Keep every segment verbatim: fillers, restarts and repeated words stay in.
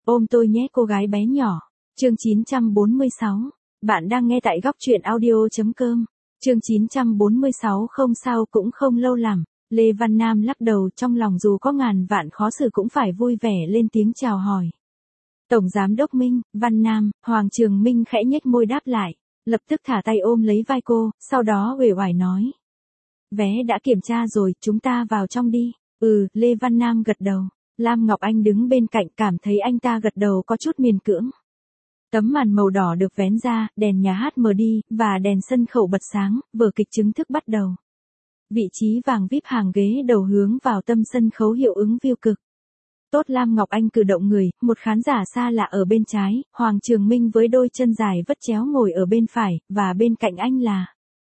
Ôm tôi nhé cô gái bé nhỏ. Chương chín trăm bốn mươi sáu. Bạn đang nghe tại góc truyện audio.com. Chương chín trăm bốn mươi sáu. Không sao cũng không lâu lắm. Lê Văn Nam lắc đầu, trong lòng dù có ngàn vạn khó xử cũng phải vui vẻ lên tiếng chào hỏi. Tổng Giám đốc Minh, Văn Nam, Hoàng Trường Minh khẽ nhếch môi đáp lại, lập tức thả tay ôm lấy vai cô, sau đó uể oải nói. Vé đã kiểm tra rồi, chúng ta vào trong đi. Ừ, Lê Văn Nam gật đầu. Lam Ngọc Anh đứng bên cạnh cảm thấy anh ta gật đầu có chút miễn cưỡng. Tấm màn màu đỏ được vén ra, đèn nhà hát mờ đi, và đèn sân khấu bật sáng, vở kịch chính thức bắt đầu. Vị trí vàng víp hàng ghế đầu hướng vào tâm sân khấu hiệu ứng view cực. Tốt, Lam Ngọc Anh cử động người, một khán giả xa lạ ở bên trái, Hoàng Trường Minh với đôi chân dài vất chéo ngồi ở bên phải, và bên cạnh anh là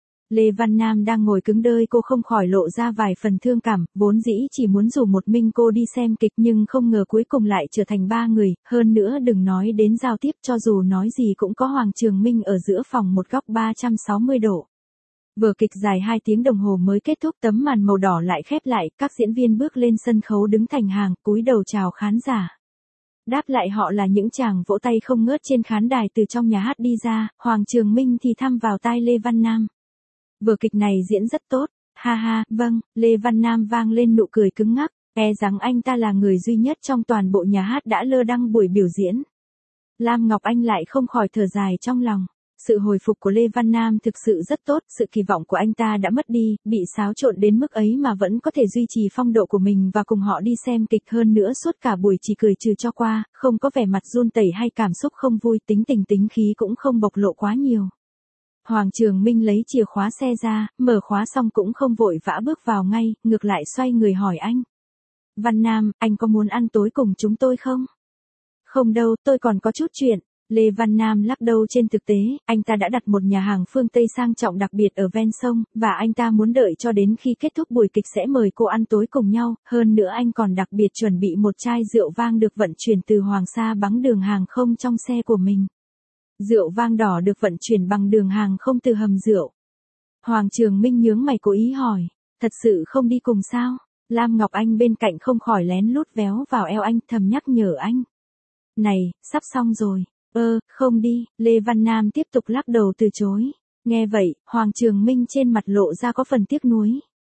Lê Văn Nam đang ngồi cứng đơ. Cô không khỏi lộ ra vài phần thương cảm, vốn dĩ chỉ muốn rủ một mình cô đi xem kịch nhưng không ngờ cuối cùng lại trở thành ba người, hơn nữa đừng nói đến giao tiếp, cho dù nói gì cũng có Hoàng Trường Minh ở giữa phòng một góc ba trăm sáu mươi độ. Vở kịch dài hai tiếng đồng hồ mới kết thúc, tấm màn màu đỏ lại khép lại, các diễn viên bước lên sân khấu đứng thành hàng, cúi đầu chào khán giả. Đáp lại họ là những chàng vỗ tay không ngớt trên khán đài. Từ trong nhà hát đi ra, Hoàng Trường Minh thì thăm vào tai Lê Văn Nam. Vở kịch này diễn rất tốt, ha ha, vâng, Lê Văn Nam vang lên nụ cười cứng ngắc, e rằng anh ta là người duy nhất trong toàn bộ nhà hát đã lơ đăng buổi biểu diễn. Lam Ngọc Anh lại không khỏi thở dài trong lòng. Sự hồi phục của Lê Văn Nam thực sự rất tốt, sự kỳ vọng của anh ta đã mất đi, bị xáo trộn đến mức ấy mà vẫn có thể duy trì phong độ của mình và cùng họ đi xem kịch, hơn nữa suốt cả buổi chỉ cười trừ cho qua, không có vẻ mặt run tẩy hay cảm xúc không vui, tính tình tính khí cũng không bộc lộ quá nhiều. Hoàng Trường Minh lấy chìa khóa xe ra, mở khóa xong cũng không vội vã bước vào ngay, ngược lại xoay người hỏi anh. Văn Nam, anh có muốn ăn tối cùng chúng tôi không? Không đâu, tôi còn có chút chuyện. Lê Văn Nam lắc đầu, trên thực tế, anh ta đã đặt một nhà hàng phương Tây sang trọng đặc biệt ở ven sông, và anh ta muốn đợi cho đến khi kết thúc buổi kịch sẽ mời cô ăn tối cùng nhau, hơn nữa anh còn đặc biệt chuẩn bị một chai rượu vang được vận chuyển từ Hoàng Sa bằng đường hàng không trong xe của mình. Rượu vang đỏ được vận chuyển bằng đường hàng không từ hầm rượu. Hoàng Trường Minh nhướng mày cố ý hỏi, thật sự không đi cùng sao? Lam Ngọc Anh bên cạnh không khỏi lén lút véo vào eo anh, thầm nhắc nhở anh. Này, sắp xong rồi. Ơ, không đi, Lê Văn Nam tiếp tục lắc đầu từ chối. Nghe vậy, Hoàng Trường Minh trên mặt lộ ra có phần tiếc nuối.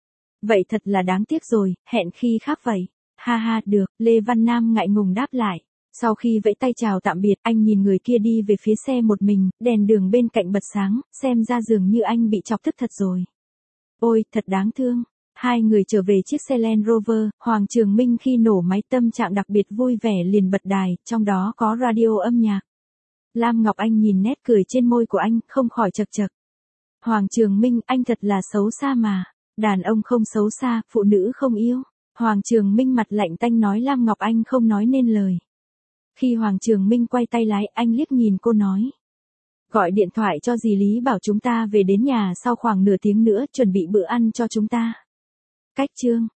Vậy thật là đáng tiếc rồi, hẹn khi khác vậy. Ha ha, được, Lê Văn Nam ngại ngùng đáp lại. Sau khi vẫy tay chào tạm biệt, anh nhìn người kia đi về phía xe một mình, đèn đường bên cạnh bật sáng, xem ra dường như anh bị chọc tức thật rồi. Ôi, thật đáng thương. Hai người trở về chiếc xe Land Rover, Hoàng Trường Minh khi nổ máy tâm trạng đặc biệt vui vẻ liền bật đài, trong đó có radio âm nhạc. Lam Ngọc Anh nhìn nét cười trên môi của anh, không khỏi chật chật. Hoàng Trường Minh, anh thật là xấu xa mà. Đàn ông không xấu xa, phụ nữ không yêu. Hoàng Trường Minh mặt lạnh tanh nói. Lam Ngọc Anh không nói nên lời. Khi Hoàng Trường Minh quay tay lái, anh liếc nhìn cô nói. Gọi điện thoại cho dì Lý bảo chúng ta về đến nhà sau khoảng nửa tiếng nữa, chuẩn bị bữa ăn cho chúng ta. Cách chương.